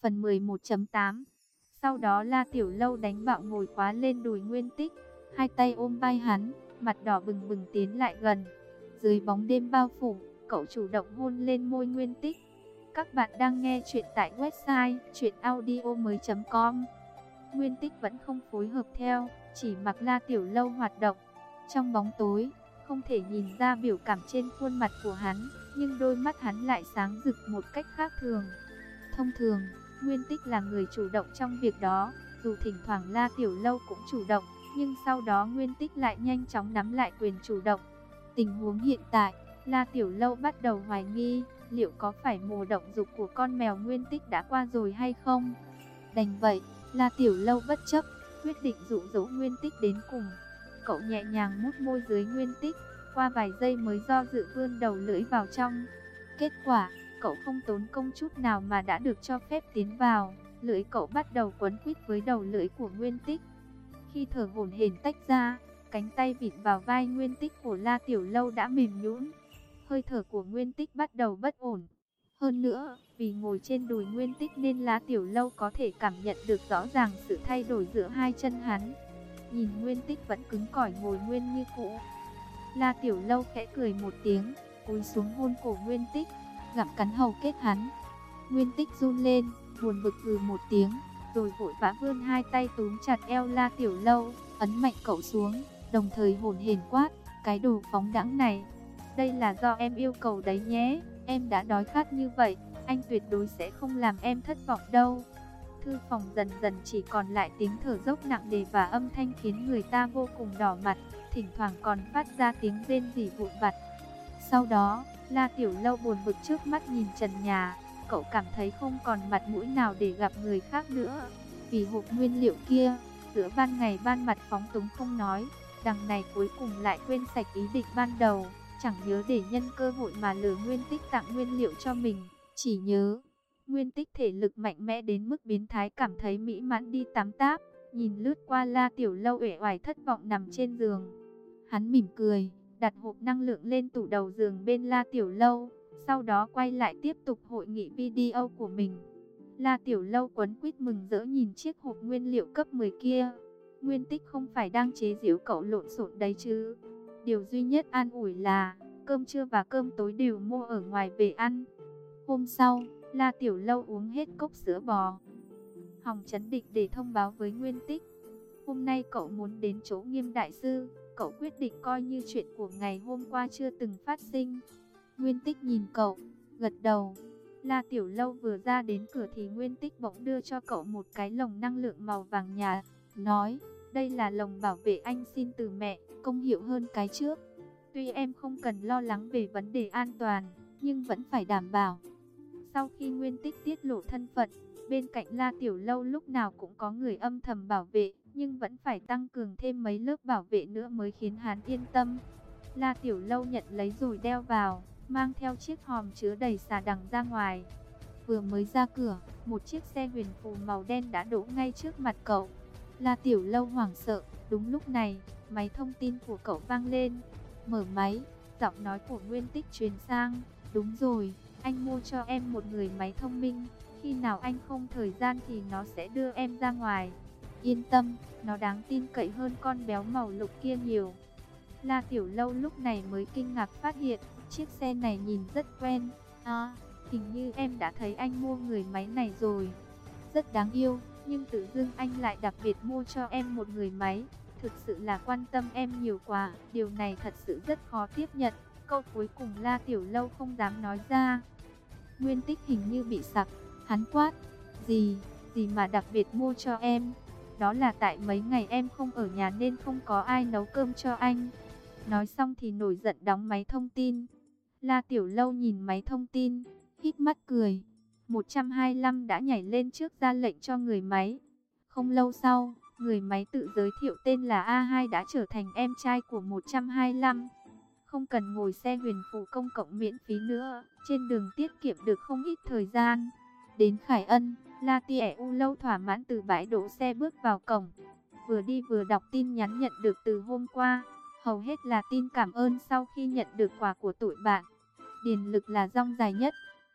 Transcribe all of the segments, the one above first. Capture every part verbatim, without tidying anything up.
Phần mười một chấm tám. Sau đó La Tiểu Lâu đánh bạo ngồi khóa lên đùi Nguyên Tích, hai tay ôm vai hắn, mặt đỏ bừng bừng tiến lại gần. Dưới bóng đêm bao phủ, cậu chủ động hôn lên môi Nguyên Tích. Các bạn đang nghe chuyện tại website truyện audio mới chấm com. Nguyên Tích vẫn không phối hợp theo, chỉ mặc La Tiểu Lâu hoạt động. Trong bóng tối, không thể nhìn ra biểu cảm trên khuôn mặt của hắn, nhưng đôi mắt hắn lại sáng rực một cách khác thường. Thông thường, Nguyên Tích là người chủ động trong việc đó, dù thỉnh thoảng La Tiểu Lâu cũng chủ động, nhưng sau đó Nguyên Tích lại nhanh chóng nắm lại quyền chủ động. Tình huống hiện tại, La Tiểu Lâu bắt đầu hoài nghi, liệu có phải mùa động dục của con mèo Nguyên Tích đã qua rồi hay không? Đành vậy, La Tiểu Lâu bất chấp, quyết định dụ dỗ Nguyên Tích đến cùng. Cậu nhẹ nhàng mút môi dưới Nguyên Tích, qua vài giây mới do dự vươn đầu lưỡi vào trong. Kết quả, cậu không tốn công chút nào mà đã được cho phép tiến vào. Lưỡi cậu bắt đầu quấn quýt với đầu lưỡi của Nguyên Tích. Khi thở hổn hển tách ra, cánh tay vịn vào vai Nguyên Tích của La Tiểu Lâu đã mềm nhũn. Hơi thở của Nguyên Tích bắt đầu bất ổn. Hơn nữa, vì ngồi trên đùi Nguyên Tích nên La Tiểu Lâu có thể cảm nhận được rõ ràng sự thay đổi giữa hai chân hắn. Nhìn Nguyên Tích vẫn cứng cỏi ngồi nguyên như cũ, La Tiểu Lâu khẽ cười một tiếng, cúi xuống hôn cổ Nguyên Tích, gặm cắn hầu kết hắn. Nguyên Tích run lên, buồn bực hừ một tiếng, rồi vội vã vươn hai tay túm chặt eo La Tiểu Lâu, ấn mạnh cậu xuống, đồng thời hổn hển quát, cái đồ phóng đãng này, đây là do em yêu cầu đấy nhé, em đã đói khát như vậy, anh tuyệt đối sẽ không làm em thất vọng đâu. Thư phòng dần dần chỉ còn lại tiếng thở dốc nặng nề và âm thanh khiến người ta vô cùng đỏ mặt, thỉnh thoảng còn phát ra tiếng rên rỉ vụn vặt. Sau đó, La Tiểu Lâu buồn bực trước mắt nhìn trần nhà, cậu cảm thấy không còn mặt mũi nào để gặp người khác nữa. Vì hộp nguyên liệu kia, giữa ban ngày ban mặt phóng túng không nói, đằng này cuối cùng lại quên sạch ý định ban đầu, chẳng nhớ để nhân cơ hội mà lừa Nguyên Tích tặng nguyên liệu cho mình, chỉ nhớ Nguyên Tích thể lực mạnh mẽ đến mức biến thái cảm thấy mỹ mãn đi tắm táp, nhìn lướt qua La Tiểu Lâu uể oải thất vọng nằm trên giường. Hắn mỉm cười, đặt hộp năng lượng lên tủ đầu giường bên La Tiểu Lâu, sau đó quay lại tiếp tục hội nghị video của mình. La Tiểu Lâu quấn quýt mừng rỡ nhìn chiếc hộp nguyên liệu cấp mười kia. Nguyên Tích không phải đang chế giễu cậu lộn xộn đấy chứ. Điều duy nhất an ủi là cơm trưa và cơm tối đều mua ở ngoài về ăn. Hôm sau, La Tiểu Lâu uống hết cốc sữa bò, hòng trấn định để thông báo với Nguyên Tích. Hôm nay cậu muốn đến chỗ Nghiêm đại sư, cậu quyết định coi như chuyện của ngày hôm qua chưa từng phát sinh. Nguyên Tích nhìn cậu, gật đầu. La Tiểu Lâu vừa ra đến cửa thì Nguyên Tích bỗng đưa cho cậu một cái lồng năng lượng màu vàng nhạt, nói, đây là lồng bảo vệ anh xin từ mẹ, công hiệu hơn cái trước. Tuy em không cần lo lắng về vấn đề an toàn, nhưng vẫn phải đảm bảo. Sau khi Nguyên Tích tiết lộ thân phận, bên cạnh La Tiểu Lâu lúc nào cũng có người âm thầm bảo vệ, nhưng vẫn phải tăng cường thêm mấy lớp bảo vệ nữa mới khiến hắn yên tâm. La Tiểu Lâu nhận lấy rồi đeo vào, mang theo chiếc hòm chứa đầy xà đằng ra ngoài. Vừa mới ra cửa, một chiếc xe huyền phù màu đen đã đỗ ngay trước mặt cậu. La Tiểu Lâu hoảng sợ, đúng lúc này, máy thông tin của cậu vang lên. Mở máy, giọng nói của Nguyên Tích truyền sang, đúng rồi, anh mua cho em một người máy thông minh, khi nào anh không thời gian thì nó sẽ đưa em ra ngoài. Yên tâm, nó đáng tin cậy hơn con béo màu lục kia nhiều. La Tiểu Lâu lúc này mới kinh ngạc phát hiện, chiếc xe này nhìn rất quen. À, hình như em đã thấy anh mua người máy này rồi. Rất đáng yêu, nhưng tự dưng anh lại đặc biệt mua cho em một người máy. Thực sự là quan tâm em nhiều quá, điều này thật sự rất khó tiếp nhận. Câu cuối cùng La Tiểu Lâu không dám nói ra. Nguyên Tích hình như bị sặc, hắn quát, gì, gì mà đặc biệt mua cho em? Đó là tại mấy ngày em không ở nhà nên không có ai nấu cơm cho anh. Nói xong thì nổi giận đóng máy thông tin. La Tiểu Lâu nhìn máy thông tin, hít mắt cười. một trăm hai mươi lăm đã nhảy lên trước ra lệnh cho người máy. Không lâu sau, người máy tự giới thiệu tên là A hai đã trở thành em trai của một trăm hai mươi lăm. Không cần ngồi xe huyền phù công cộng miễn phí nữa, trên đường tiết kiệm được không ít thời gian. Đến Khải Ân, La Tiểu Lâu thỏa mãn từ bãi đỗ xe bước vào cổng. Vừa đi vừa đọc tin nhắn nhận được từ hôm qua, hầu hết là tin cảm ơn sau khi nhận được quà của tụi bạn. Điền Lực là dong dài nhất,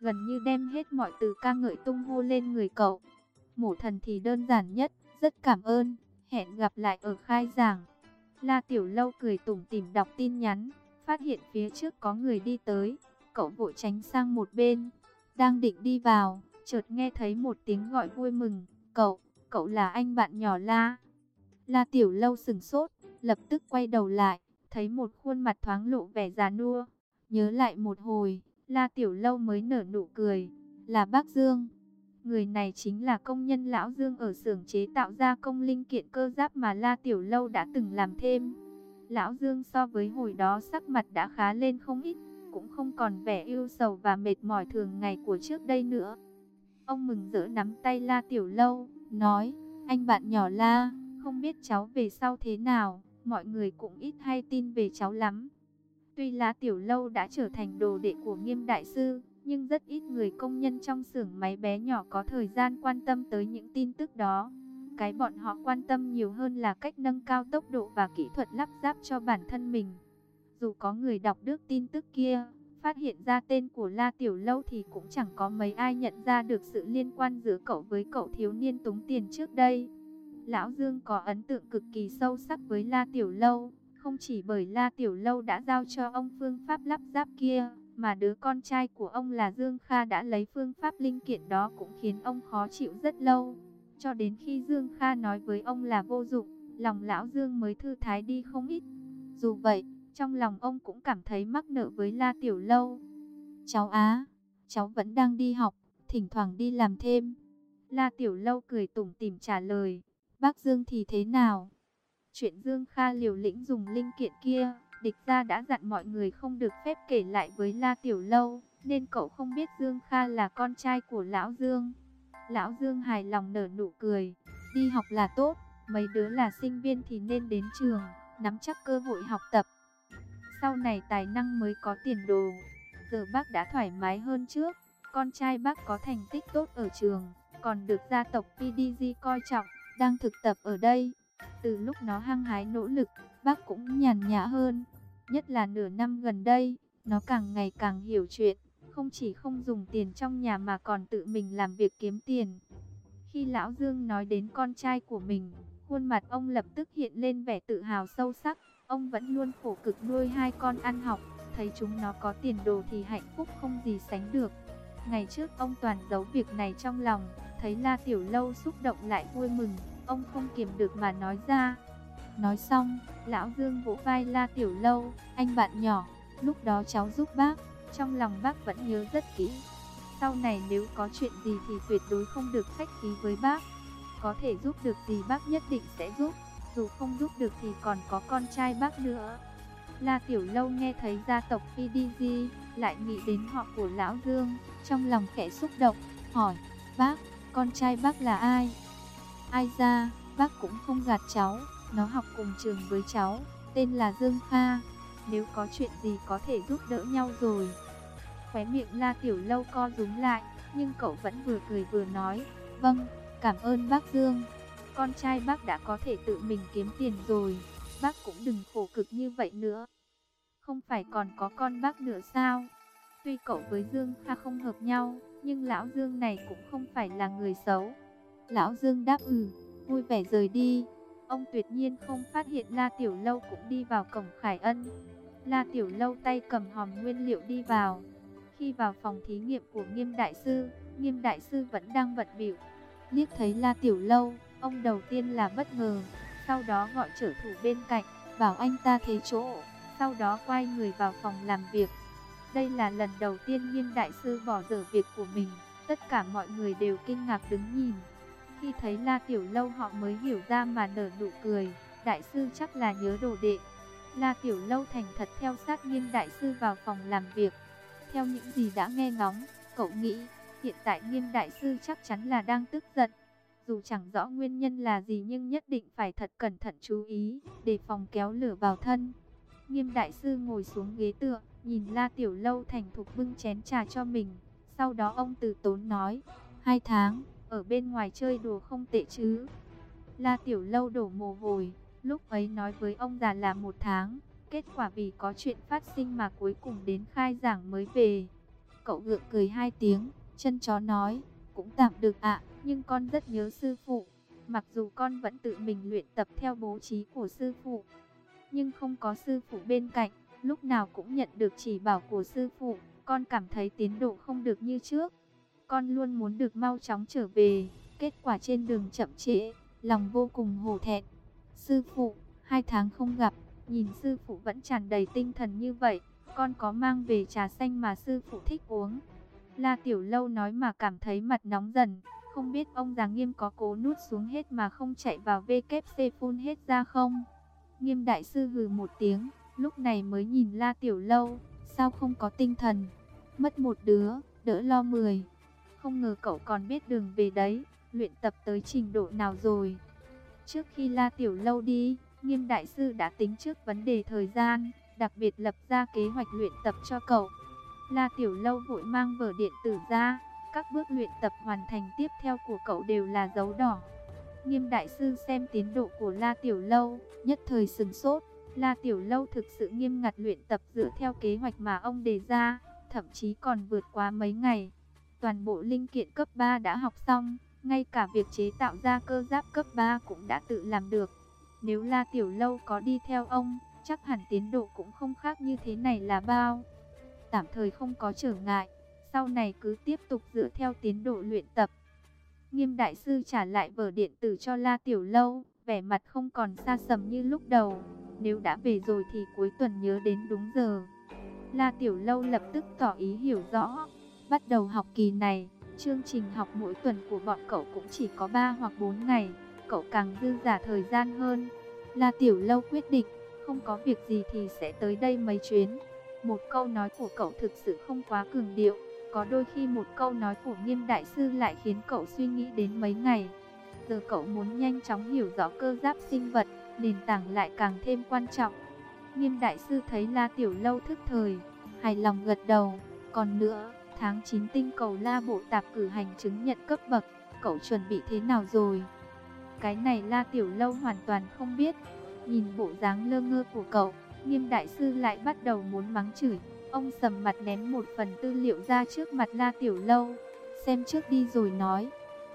gần như đem hết mọi từ ca ngợi tung hô lên người cậu. Mổ thần thì đơn giản nhất, rất cảm ơn, hẹn gặp lại ở khai giảng. La Tiểu Lâu cười tủm tỉm đọc tin nhắn, phát hiện phía trước có người đi tới, cậu vội tránh sang một bên, đang định đi vào, chợt nghe thấy một tiếng gọi vui mừng, cậu, cậu là anh bạn nhỏ La. La Tiểu Lâu sững sốt, lập tức quay đầu lại, thấy một khuôn mặt thoáng lộ vẻ già nua, nhớ lại một hồi, La Tiểu Lâu mới nở nụ cười, là bác Dương. Người này chính là công nhân lão Dương ở xưởng chế tạo gia công linh kiện cơ giáp mà La Tiểu Lâu đã từng làm thêm. Lão Dương so với hồi đó sắc mặt đã khá lên không ít, cũng không còn vẻ ưu sầu và mệt mỏi thường ngày của trước đây nữa. Ông mừng rỡ nắm tay La Tiểu Lâu, nói, anh bạn nhỏ La, không biết cháu về sau thế nào, mọi người cũng ít hay tin về cháu lắm. Tuy La Tiểu Lâu đã trở thành đồ đệ của Nghiêm đại sư, nhưng rất ít người công nhân trong xưởng máy bé nhỏ có thời gian quan tâm tới những tin tức đó. Cái bọn họ quan tâm nhiều hơn là cách nâng cao tốc độ và kỹ thuật lắp ráp cho bản thân mình. Dù có người đọc được tin tức kia, phát hiện ra tên của La Tiểu Lâu thì cũng chẳng có mấy ai nhận ra được sự liên quan giữa cậu với cậu thiếu niên túng tiền trước đây. Lão Dương có ấn tượng cực kỳ sâu sắc với La Tiểu Lâu, không chỉ bởi La Tiểu Lâu đã giao cho ông phương pháp lắp ráp kia, mà đứa con trai của ông là Dương Kha đã lấy phương pháp linh kiện đó cũng khiến ông khó chịu rất lâu. Cho đến khi Dương Kha nói với ông là vô dụng, lòng lão Dương mới thư thái đi không ít. Dù vậy, trong lòng ông cũng cảm thấy mắc nợ với La Tiểu Lâu. Cháu á, cháu vẫn đang đi học, thỉnh thoảng đi làm thêm. La Tiểu Lâu cười tủm tỉm trả lời, bác Dương thì thế nào? Chuyện Dương Kha liều lĩnh dùng linh kiện kia, địch gia đã dặn mọi người không được phép kể lại với La Tiểu Lâu, nên cậu không biết Dương Kha là con trai của Lão Dương. Lão Dương hài lòng nở nụ cười, đi học là tốt, mấy đứa là sinh viên thì nên đến trường, nắm chắc cơ hội học tập. Sau này tài năng mới có tiền đồ, giờ bác đã thoải mái hơn trước, con trai bác có thành tích tốt ở trường, còn được gia tộc pê đê giê coi trọng, đang thực tập ở đây. Từ lúc nó hăng hái nỗ lực, bác cũng nhàn nhã hơn. Nhất là nửa năm gần đây, nó càng ngày càng hiểu chuyện, không chỉ không dùng tiền trong nhà mà còn tự mình làm việc kiếm tiền. Khi Lão Dương nói đến con trai của mình, khuôn mặt ông lập tức hiện lên vẻ tự hào sâu sắc. Ông vẫn luôn khổ cực nuôi hai con ăn học, thấy chúng nó có tiền đồ thì hạnh phúc không gì sánh được. Ngày trước ông toàn giấu việc này trong lòng, thấy La Tiểu Lâu xúc động lại vui mừng, ông không kiềm được mà nói ra. Nói xong, Lão Dương vỗ vai La Tiểu Lâu, anh bạn nhỏ, lúc đó cháu giúp bác, trong lòng bác vẫn nhớ rất kỹ. Sau này nếu có chuyện gì thì tuyệt đối không được khách khí với bác. Có thể giúp được gì bác nhất định sẽ giúp, dù không giúp được thì còn có con trai bác nữa. La Tiểu Lâu nghe thấy gia tộc pê đê giê, lại nghĩ đến họ của Lão Dương, trong lòng khẽ xúc động, hỏi, bác, con trai bác là ai? Ai ra, bác cũng không gạt cháu, nó học cùng trường với cháu, tên là Dương Kha, nếu có chuyện gì có thể giúp đỡ nhau rồi. Khóe miệng La Tiểu Lâu co rúm lại, nhưng cậu vẫn vừa cười vừa nói, vâng, cảm ơn bác Dương. Con trai bác đã có thể tự mình kiếm tiền rồi, bác cũng đừng khổ cực như vậy nữa. Không phải còn có con bác nữa sao? Tuy cậu với Dương Kha không hợp nhau, nhưng Lão Dương này cũng không phải là người xấu. Lão Dương đáp ừ, vui vẻ rời đi. Ông tuyệt nhiên không phát hiện La Tiểu Lâu cũng đi vào cổng Khải Ân. La Tiểu Lâu tay cầm hòm nguyên liệu đi vào. Khi vào phòng thí nghiệm của Nghiêm đại sư, Nghiêm đại sư vẫn đang bận bịu. Liếc thấy La Tiểu Lâu, ông đầu tiên là bất ngờ, sau đó gọi trợ thủ bên cạnh, bảo anh ta thế chỗ, sau đó quay người vào phòng làm việc. Đây là lần đầu tiên Nghiêm đại sư bỏ dở việc của mình, tất cả mọi người đều kinh ngạc đứng nhìn. Khi thấy La Tiểu Lâu họ mới hiểu ra mà nở nụ cười, đại sư chắc là nhớ đồ đệ. La Tiểu Lâu thành thật theo sát Nghiêm đại sư vào phòng làm việc. Theo những gì đã nghe ngóng, cậu nghĩ hiện tại Nghiêm đại sư chắc chắn là đang tức giận. Dù chẳng rõ nguyên nhân là gì nhưng nhất định phải thật cẩn thận chú ý, đề phòng kéo lửa vào thân. Nghiêm đại sư ngồi xuống ghế tựa, nhìn La Tiểu Lâu thành thục bưng chén trà cho mình. Sau đó ông từ tốn nói, hai tháng, ở bên ngoài chơi đùa không tệ chứ? La Tiểu Lâu đổ mồ hôi, lúc ấy nói với ông già là một tháng. Kết quả vì có chuyện phát sinh mà cuối cùng đến khai giảng mới về. Cậu gượng cười hai tiếng, chân chó nói, cũng tạm được ạ, nhưng con rất nhớ sư phụ. Mặc dù con vẫn tự mình luyện tập theo bố trí của sư phụ, nhưng không có sư phụ bên cạnh, lúc nào cũng nhận được chỉ bảo của sư phụ, con cảm thấy tiến độ không được như trước. Con luôn muốn được mau chóng trở về, kết quả trên đường chậm trễ, lòng vô cùng hổ thẹn. Sư phụ, hai tháng không gặp, nhìn sư phụ vẫn tràn đầy tinh thần như vậy, con có mang về trà xanh mà sư phụ thích uống. La Tiểu Lâu nói mà cảm thấy mặt nóng dần, không biết ông già Nghiêm có cố nuốt xuống hết mà không chạy vào vê kép xê phun hết ra không? Nghiêm đại sư hừ một tiếng, lúc này mới nhìn La Tiểu Lâu, sao không có tinh thần? Mất một đứa, đỡ lo mười. Không ngờ cậu còn biết đường về đấy, luyện tập tới trình độ nào rồi? Trước khi La Tiểu Lâu đi, Nghiêm đại sư đã tính trước vấn đề thời gian, đặc biệt lập ra kế hoạch luyện tập cho cậu. La Tiểu Lâu vội mang vở điện tử ra, các bước luyện tập hoàn thành tiếp theo của cậu đều là dấu đỏ. Nghiêm đại sư xem tiến độ của La Tiểu Lâu, nhất thời sửng sốt. La Tiểu Lâu thực sự nghiêm ngặt luyện tập dựa theo kế hoạch mà ông đề ra, thậm chí còn vượt quá mấy ngày. Toàn bộ linh kiện cấp ba đã học xong, ngay cả việc chế tạo ra cơ giáp cấp ba cũng đã tự làm được. Nếu La Tiểu Lâu có đi theo ông, chắc hẳn tiến độ cũng không khác như thế này là bao. Tạm thời không có trở ngại, sau này cứ tiếp tục dựa theo tiến độ luyện tập. Nghiêm đại sư trả lại vở điện tử cho La Tiểu Lâu, vẻ mặt không còn xa sầm như lúc đầu. Nếu đã về rồi thì cuối tuần nhớ đến đúng giờ. La Tiểu Lâu lập tức tỏ ý hiểu rõ. Bắt đầu học kỳ này, chương trình học mỗi tuần của bọn cậu cũng chỉ có ba hoặc bốn ngày, cậu càng dư dả thời gian hơn. La Tiểu Lâu quyết định, không có việc gì thì sẽ tới đây mấy chuyến. Một câu nói của cậu thực sự không quá cường điệu, có đôi khi một câu nói của Nghiêm đại sư lại khiến cậu suy nghĩ đến mấy ngày. Giờ cậu muốn nhanh chóng hiểu rõ cơ giáp sinh vật, nền tảng lại càng thêm quan trọng. Nghiêm đại sư thấy La Tiểu Lâu thức thời, hài lòng gật đầu. Còn nữa, tháng chín tinh cầu La Bộ Tạp cử hành chứng nhận cấp bậc, cậu chuẩn bị thế nào rồi? Cái này La Tiểu Lâu hoàn toàn không biết. Nhìn bộ dáng lơ ngơ của cậu, Nghiêm đại sư lại bắt đầu muốn mắng chửi. Ông sầm mặt ném một phần tư liệu ra trước mặt La Tiểu Lâu, xem trước đi rồi nói.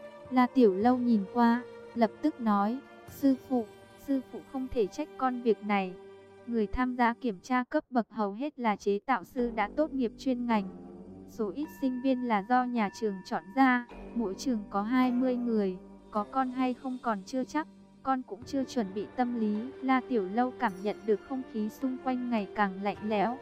La Tiểu Lâu nhìn qua, lập tức nói, sư phụ, sư phụ không thể trách con việc này. Người tham gia kiểm tra cấp bậc hầu hết là chế tạo sư đã tốt nghiệp chuyên ngành. Số ít sinh viên là do nhà trường chọn ra, mỗi trường có hai mươi người, có con hay không còn chưa chắc, con cũng chưa chuẩn bị tâm lý. La Tiểu Lâu cảm nhận được không khí xung quanh ngày càng lạnh lẽo,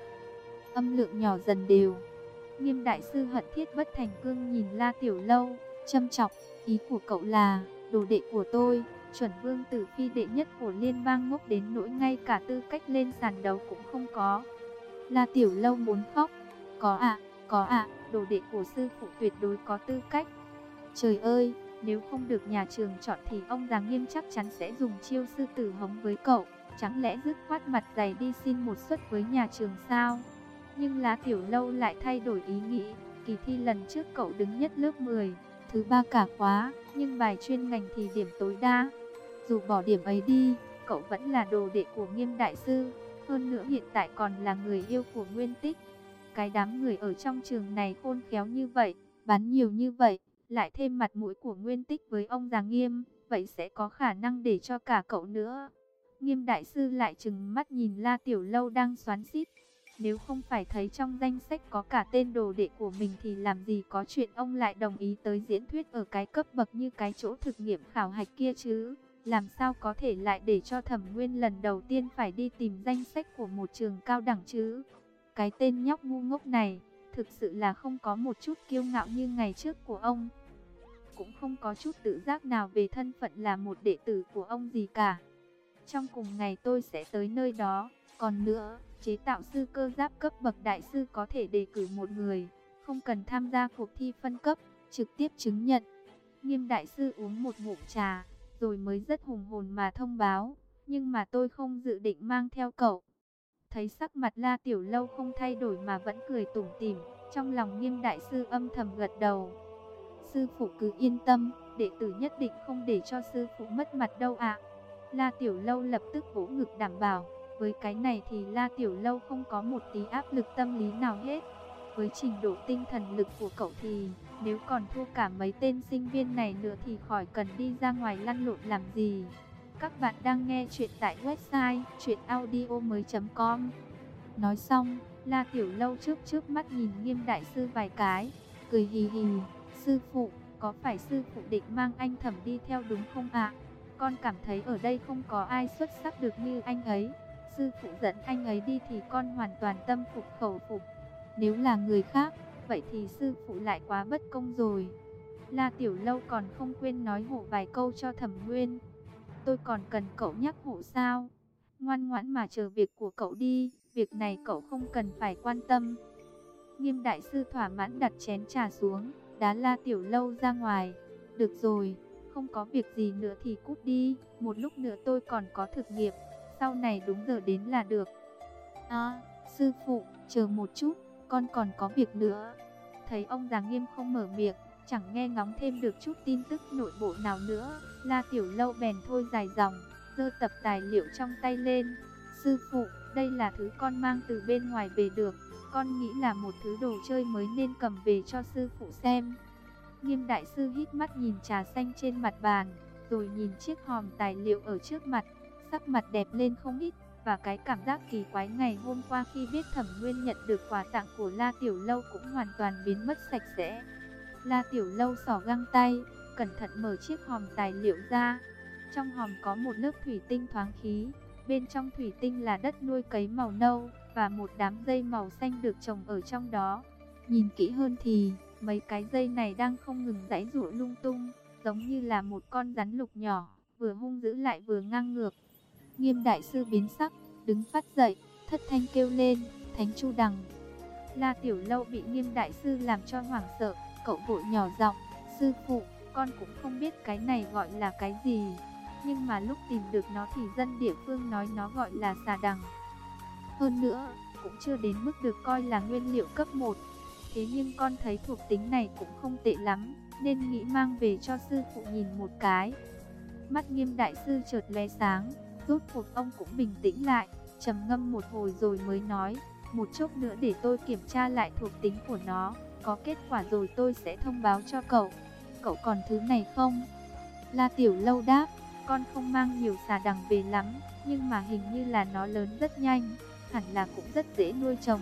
âm lượng nhỏ dần đều. Nghiêm đại sư hận thiết bất thành cương nhìn La Tiểu Lâu, châm chọc, ý của cậu là, đồ đệ của tôi, chuẩn vương tử phi đệ nhất của liên bang ngốc đến nỗi ngay cả tư cách lên sàn đấu cũng không có. La Tiểu Lâu muốn khóc, có ạ, có ạ, đồ đệ của sư phụ tuyệt đối có tư cách. Trời ơi, nếu không được nhà trường chọn thì ông già Nghiêm chắc chắn sẽ dùng chiêu sư tử hống với cậu, chẳng lẽ dứt khoát mặt dày đi xin một suất với nhà trường sao? Nhưng La Tiểu Lâu lại thay đổi ý nghĩ, kỳ thi lần trước cậu đứng nhất lớp mười, thứ ba cả khóa, nhưng bài chuyên ngành thì điểm tối đa. Dù bỏ điểm ấy đi, cậu vẫn là đồ đệ của Nghiêm đại sư, hơn nữa hiện tại còn là người yêu của Nguyên Tích. Cái đám người ở trong trường này khôn khéo như vậy, bán nhiều như vậy, lại thêm mặt mũi của Nguyên Tích với ông già Nghiêm, vậy sẽ có khả năng để cho cả cậu nữa. Nghiêm đại sư lại trừng mắt nhìn La Tiểu Lâu đang xoắn xít. Nếu không phải thấy trong danh sách có cả tên đồ đệ của mình thì làm gì có chuyện ông lại đồng ý tới diễn thuyết ở cái cấp bậc như cái chỗ thực nghiệm khảo hạch kia chứ. Làm sao có thể lại để cho Thẩm Nguyên lần đầu tiên phải đi tìm danh sách của một trường cao đẳng chứ. Cái tên nhóc ngu ngốc này, thực sự là không có một chút kiêu ngạo như ngày trước của ông. Cũng không có chút tự giác nào về thân phận là một đệ tử của ông gì cả. Trong cùng ngày tôi sẽ tới nơi đó. Còn nữa, chế tạo sư cơ giáp cấp bậc đại sư có thể đề cử một người, không cần tham gia cuộc thi phân cấp, trực tiếp chứng nhận. Nghiêm đại sư uống một ngụm trà, rồi mới rất hùng hồn mà thông báo, nhưng mà tôi không dự định mang theo cậu. Thấy sắc mặt La Tiểu Lâu không thay đổi mà vẫn cười tủm tỉm, trong lòng Nghiêm đại sư âm thầm gật đầu. Sư phụ cứ yên tâm, đệ tử nhất định không để cho sư phụ mất mặt đâu ạ. La Tiểu Lâu lập tức vỗ ngực đảm bảo. Với cái này thì La Tiểu Lâu không có một tí áp lực tâm lý nào hết. Với trình độ tinh thần lực của cậu thì, nếu còn thua cả mấy tên sinh viên này nữa thì khỏi cần đi ra ngoài lăn lộn làm gì. Các bạn đang nghe chuyện tại website truyện audio mới chấm com. Nói xong, La Tiểu Lâu chớp chớp mắt nhìn Nghiêm đại sư vài cái, cười hì hì. Sư phụ, có phải sư phụ định mang anh Thẩm đi theo đúng không ạ? Con cảm thấy ở đây không có ai xuất sắc được như anh ấy. Sư phụ dẫn anh ấy đi thì con hoàn toàn tâm phục khẩu phục. Nếu là người khác, vậy thì sư phụ lại quá bất công rồi. La Tiểu Lâu còn không quên nói hộ vài câu cho Thẩm Nguyên. Tôi còn cần cậu nhắc hộ sao? Ngoan ngoãn mà chờ việc của cậu đi, việc này cậu không cần phải quan tâm. Nghiêm đại sư thỏa mãn đặt chén trà xuống, đá La Tiểu Lâu ra ngoài. Được rồi, không có việc gì nữa thì cút đi, một lúc nữa tôi còn có thực nghiệp, sau này đúng giờ đến là được. À, sư phụ, chờ một chút, con còn có việc nữa. Thấy ông già Nghiêm không mở miệng, chẳng nghe ngóng thêm được chút tin tức nội bộ nào nữa, La Tiểu Lâu bèn thôi dài dòng, giơ tập tài liệu trong tay lên. Sư phụ, đây là thứ con mang từ bên ngoài về được, con nghĩ là một thứ đồ chơi mới nên cầm về cho sư phụ xem. Nghiêm đại sư hít mắt nhìn trà xanh trên mặt bàn, rồi nhìn chiếc hòm tài liệu ở trước mặt, sắc mặt đẹp lên không ít, và cái cảm giác kỳ quái ngày hôm qua khi biết Thẩm Nguyên nhận được quà tặng của La Tiểu Lâu cũng hoàn toàn biến mất sạch sẽ. La Tiểu Lâu xỏ găng tay, cẩn thận mở chiếc hòm tài liệu ra. Trong hòm có một lớp thủy tinh thoáng khí, bên trong thủy tinh là đất nuôi cấy màu nâu và một đám dây màu xanh được trồng ở trong đó. Nhìn kỹ hơn thì mấy cái dây này đang không ngừng giãy giụa lung tung, giống như là một con rắn lục nhỏ, vừa hung dữ lại vừa ngang ngược. Nghiêm đại sư biến sắc, đứng phát dậy, thất thanh kêu lên, Thánh Chu Đằng. La Tiểu Lâu bị Nghiêm đại sư làm cho hoảng sợ, cậu vội nhỏ giọng, sư phụ, con cũng không biết cái này gọi là cái gì, nhưng mà lúc tìm được nó thì dân địa phương nói nó gọi là xà đằng. Hơn nữa, cũng chưa đến mức được coi là nguyên liệu cấp một. Thế nhưng con thấy thuộc tính này cũng không tệ lắm, nên nghĩ mang về cho sư phụ nhìn một cái. Mắt Nghiêm đại sư chợt lóe sáng, rốt cuộc ông cũng bình tĩnh lại, trầm ngâm một hồi rồi mới nói, một chốc nữa để tôi kiểm tra lại thuộc tính của nó, có kết quả rồi tôi sẽ thông báo cho cậu. Cậu còn thứ này không? La Tiểu Lâu đáp, con không mang nhiều xà đằng về lắm, nhưng mà hình như là nó lớn rất nhanh, hẳn là cũng rất dễ nuôi trồng.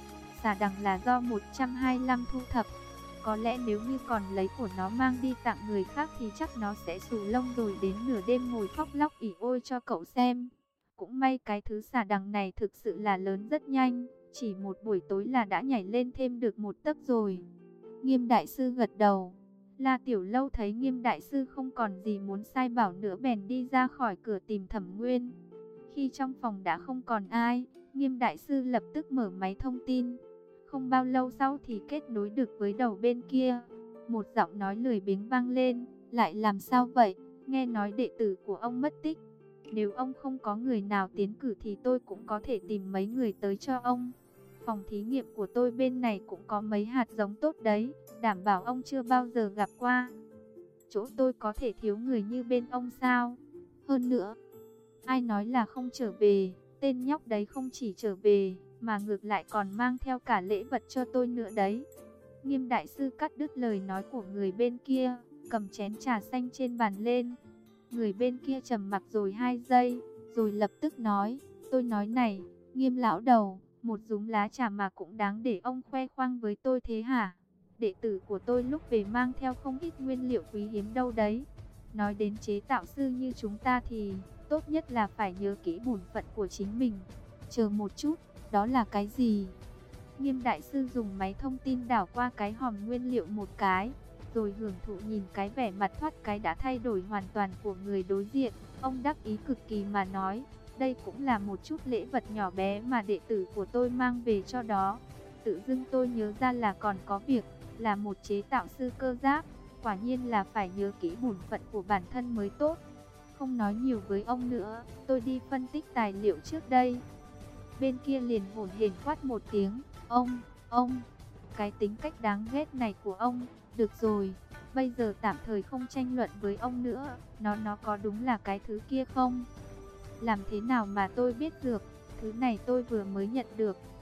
Xà đằng là do một trăm hai mươi lăm thu thập, có lẽ nếu như còn lấy của nó mang đi tặng người khác thì chắc nó sẽ xù lông rồi đến nửa đêm ngồi khóc lóc ỉ ôi cho cậu xem. Cũng may cái thứ xà đằng này thực sự là lớn rất nhanh, chỉ một buổi tối là đã nhảy lên thêm được một tấc rồi. Nghiêm đại sư gật đầu. La Tiểu Lâu thấy Nghiêm đại sư không còn gì muốn sai bảo nữa bèn đi ra khỏi cửa tìm Thẩm Nguyên. Khi trong phòng đã không còn ai, Nghiêm đại sư lập tức mở máy thông tin. Không bao lâu sau thì kết nối được với đầu bên kia. Một giọng nói lười biếng vang lên, lại làm sao vậy? Nghe nói đệ tử của ông mất tích. Nếu ông không có người nào tiến cử thì tôi cũng có thể tìm mấy người tới cho ông. Phòng thí nghiệm của tôi bên này cũng có mấy hạt giống tốt đấy, đảm bảo ông chưa bao giờ gặp qua. Chỗ tôi có thể thiếu người như bên ông sao? Hơn nữa, ai nói là không trở về, tên nhóc đấy không chỉ trở về, mà ngược lại còn mang theo cả lễ vật cho tôi nữa đấy. Nghiêm đại sư cắt đứt lời nói của người bên kia, cầm chén trà xanh trên bàn lên. Người bên kia trầm mặc rồi hai giây, rồi lập tức nói, tôi nói này, Nghiêm lão đầu, một dúm lá trà mà cũng đáng để ông khoe khoang với tôi thế hả? Đệ tử của tôi lúc về mang theo không ít nguyên liệu quý hiếm đâu đấy. Nói đến chế tạo sư như chúng ta thì tốt nhất là phải nhớ kỹ bổn phận của chính mình. Chờ một chút, đó là cái gì? Nghiêm đại sư dùng máy thông tin đảo qua cái hòm nguyên liệu một cái, rồi hưởng thụ nhìn cái vẻ mặt thoát cái đã thay đổi hoàn toàn của người đối diện. Ông đắc ý cực kỳ mà nói, đây cũng là một chút lễ vật nhỏ bé mà đệ tử của tôi mang về cho đó. Tự dưng tôi nhớ ra là còn có việc, là một chế tạo sư cơ giáp, quả nhiên là phải nhớ kỹ bổn phận của bản thân mới tốt. Không nói nhiều với ông nữa, tôi đi phân tích tài liệu trước đây. Bên kia liền hổn hển quát một tiếng, ông, ông, cái tính cách đáng ghét này của ông, được rồi, bây giờ tạm thời không tranh luận với ông nữa, nó nó có đúng là cái thứ kia không? Làm thế nào mà tôi biết được, thứ này tôi vừa mới nhận được,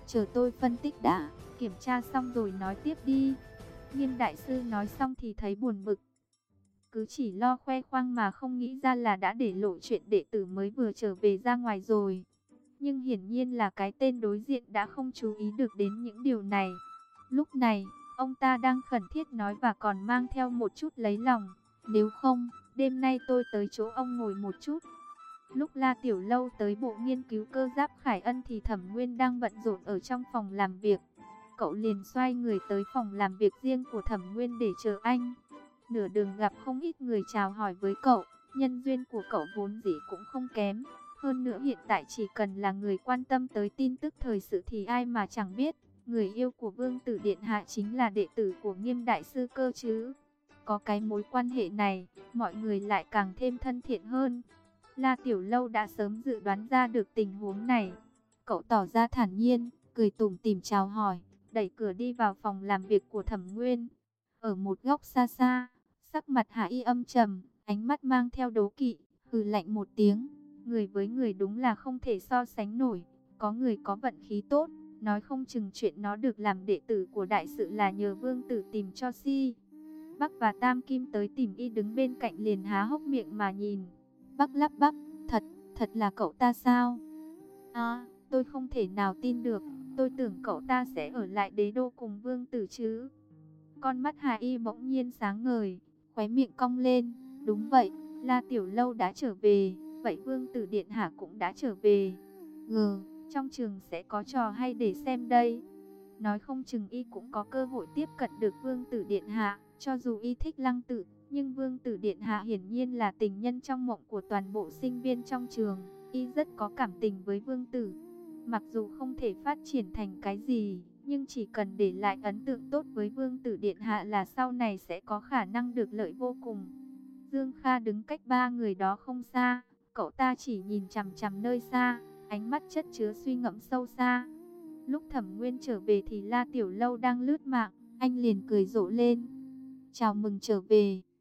chờ tôi phân tích đã, kiểm tra xong rồi nói tiếp đi. Nghiêm đại sư nói xong thì thấy buồn bực. Cứ chỉ lo khoe khoang mà không nghĩ ra là đã để lộ chuyện đệ tử mới vừa trở về ra ngoài rồi. Nhưng hiển nhiên là cái tên đối diện đã không chú ý được đến những điều này. Lúc này, ông ta đang khẩn thiết nói và còn mang theo một chút lấy lòng. Nếu không, đêm nay tôi tới chỗ ông ngồi một chút. Lúc La Tiểu Lâu tới bộ nghiên cứu cơ giáp Khải Ân thì Thẩm Nguyên đang bận rộn ở trong phòng làm việc. Cậu liền xoay người tới phòng làm việc riêng của Thẩm Nguyên để chờ anh. Nửa đường gặp không ít người chào hỏi với cậu, nhân duyên của cậu vốn dĩ cũng không kém. Hơn nữa hiện tại chỉ cần là người quan tâm tới tin tức thời sự thì ai mà chẳng biết. Người yêu của Vương Tử Điện Hạ chính là đệ tử của Nghiêm Đại Sư cơ chứ. Có cái mối quan hệ này, mọi người lại càng thêm thân thiện hơn. La Tiểu Lâu đã sớm dự đoán ra được tình huống này. Cậu tỏ ra thản nhiên, cười tủm tỉm chào hỏi, đẩy cửa đi vào phòng làm việc của Thẩm Nguyên. Ở một góc xa xa, sắc mặt Hạ Y âm trầm, ánh mắt mang theo đố kỵ, hừ lạnh một tiếng. Người với người đúng là không thể so sánh nổi. Có người có vận khí tốt, nói không chừng chuyện nó được làm đệ tử của đại sự là nhờ Vương Tử tìm cho si. Bắc và Tam Kim tới tìm y đứng bên cạnh liền há hốc miệng mà nhìn. Bắc lắp bắp, thật, thật là cậu ta sao? À, tôi không thể nào tin được, tôi tưởng cậu ta sẽ ở lại đế đô cùng Vương Tử chứ. Con mắt Hà Y bỗng nhiên sáng ngời, khóe miệng cong lên. Đúng vậy, La Tiểu Lâu đã trở về, vậy Vương Tử Điện Hạ cũng đã trở về. Gừ, trong trường sẽ có trò hay để xem đây. Nói không chừng y cũng có cơ hội tiếp cận được Vương Tử Điện Hạ. Cho dù y thích Lăng Tự, nhưng Vương Tử Điện Hạ hiển nhiên là tình nhân trong mộng của toàn bộ sinh viên trong trường. Y rất có cảm tình với Vương Tử. Mặc dù không thể phát triển thành cái gì, nhưng chỉ cần để lại ấn tượng tốt với Vương Tử Điện Hạ là sau này sẽ có khả năng được lợi vô cùng. Dương Kha đứng cách ba người đó không xa, cậu ta chỉ nhìn chằm chằm nơi xa, ánh mắt chất chứa suy ngẫm sâu xa. Lúc Thẩm Nguyên trở về thì La Tiểu Lâu đang lướt mạng, anh liền cười rộ lên. Chào mừng trở về.